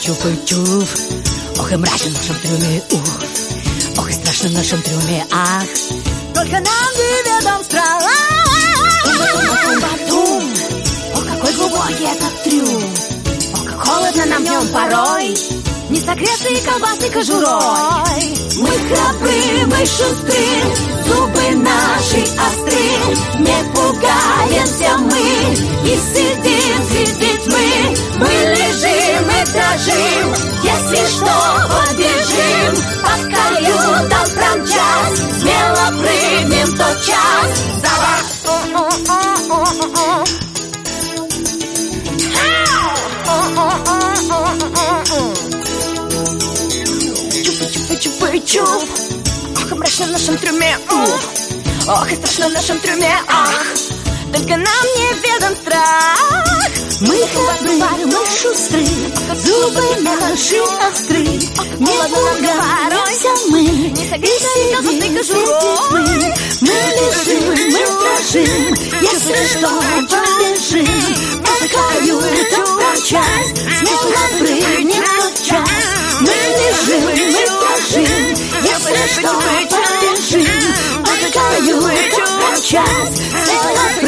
чуф-чуф-чуф. Ох, и мрачно в нашем трюме, ох, и страшно в нашем трюме, ах. Только нам неведом страх. Бум-бум-бум-бум. Ох, какой глубокий этот трюм. Ох, как холодно нам в нем порой, не согреты колбасой кожурой. Мы храбры, мы шустры, зубы наши остры. Не пугаемся мы и сидим среди тьмы. Мы лежим и дрожим, если что, побежим. Под каютом промчась, смело прыгнем тотчас. За борт. Чуф-чуф-чуф. Ох, и мрачно в нашем трюме, ох, и страшно в нашем трюме, ах. Только нам неведом страх. Мы храбры, мы шустры, зубы наши остры. Не пугаемся мы, не согреты колбасной кожурой. Мы лежим, мы дрожим, если что, побежим. Под каютом промчась, смело прыгнем тотчас. Мы лежим, мы дрожим, если что, побежим. Под каютом промчась, смело